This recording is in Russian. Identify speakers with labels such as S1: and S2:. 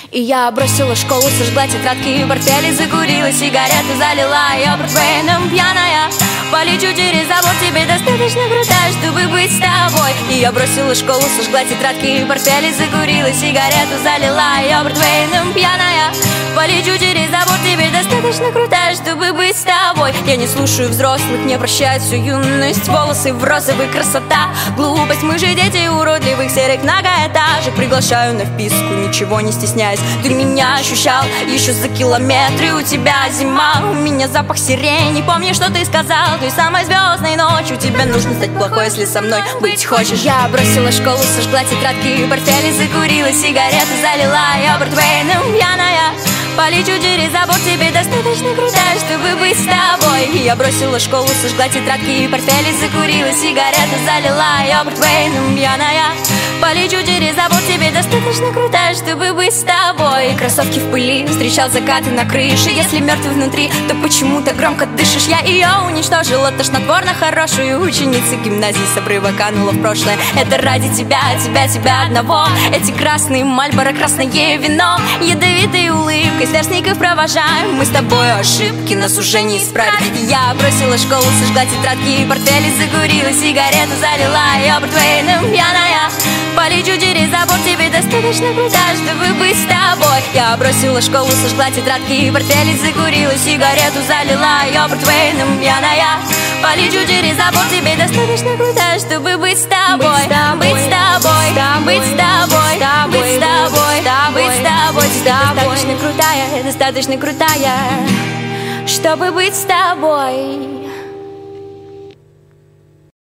S1: И я бросила школу, сожгла тетрадки и портфели, закурила сигарету, залила ее портвейном пьяная. Полечу через забор, тебе достаточно крутая, чтобы быть с тобой. И я бросила школу, сожгла тетрадки и портфели, закурила сигарету, залила ее портвейном пьяная. Полечу через забор, тебе достаточно крутая, чтобы быть с тобой. Я не слушаю взрослых, не прощают всю юность. Волосы в розовый, красота, глупость. Мы же дети уродливых серых многоэтажек. Приглашаю на вписку, ничего не стесняясь. Ты меня ощущал еще за километры. У тебя зима, у меня запах сирени. Помни, что ты сказал той самой звездной ночью. Тебе нужно стать плохой, если со мной быть хочешь. Я бросила школу, сожгла тетрадки и портфели, закурила сигарету, залила ее портвейном пьяная. Полечу через забор, тебе достаточно крутая, чтобы быть с тобой. И я бросила школу, сожгла тетрадки и портфели, закурила сигарету, залила ее портвейном пьяная. Полечу через забор, тебе достаточно крутая, чтобы быть с тобой. Кроссовки в пыли, встречал закаты на крыше. Если мертвый внутри, то почему так громко дышишь? Я ее уничтожила, тошнотворно хорошую ученицу гимназии с обрыва канула в прошлое. Это ради тебя, тебя одного. Эти красные Мальборо, красное вино, ядовитой улыбкой сверстников провожаем. Мы с тобой ошибки, нас уже не исправить. Я бросила школу, сожгла тетрадки и портфели, закурила сигарету, залила ее портвейном пьяная. Полечу через забор, тебе достаточно крутая, чтобы быть с тобой. Я бросила школу, сожгла тетрадки и портфели, закурила сигарету, залила ее портвейном пьяная. Полечу через забор, тебе достаточно крутая, чтобы быть с тобой. Быть с тобой, быть с тобой, быть с тобой, быть с тобой. Достаточно крутая, чтобы быть с тобой.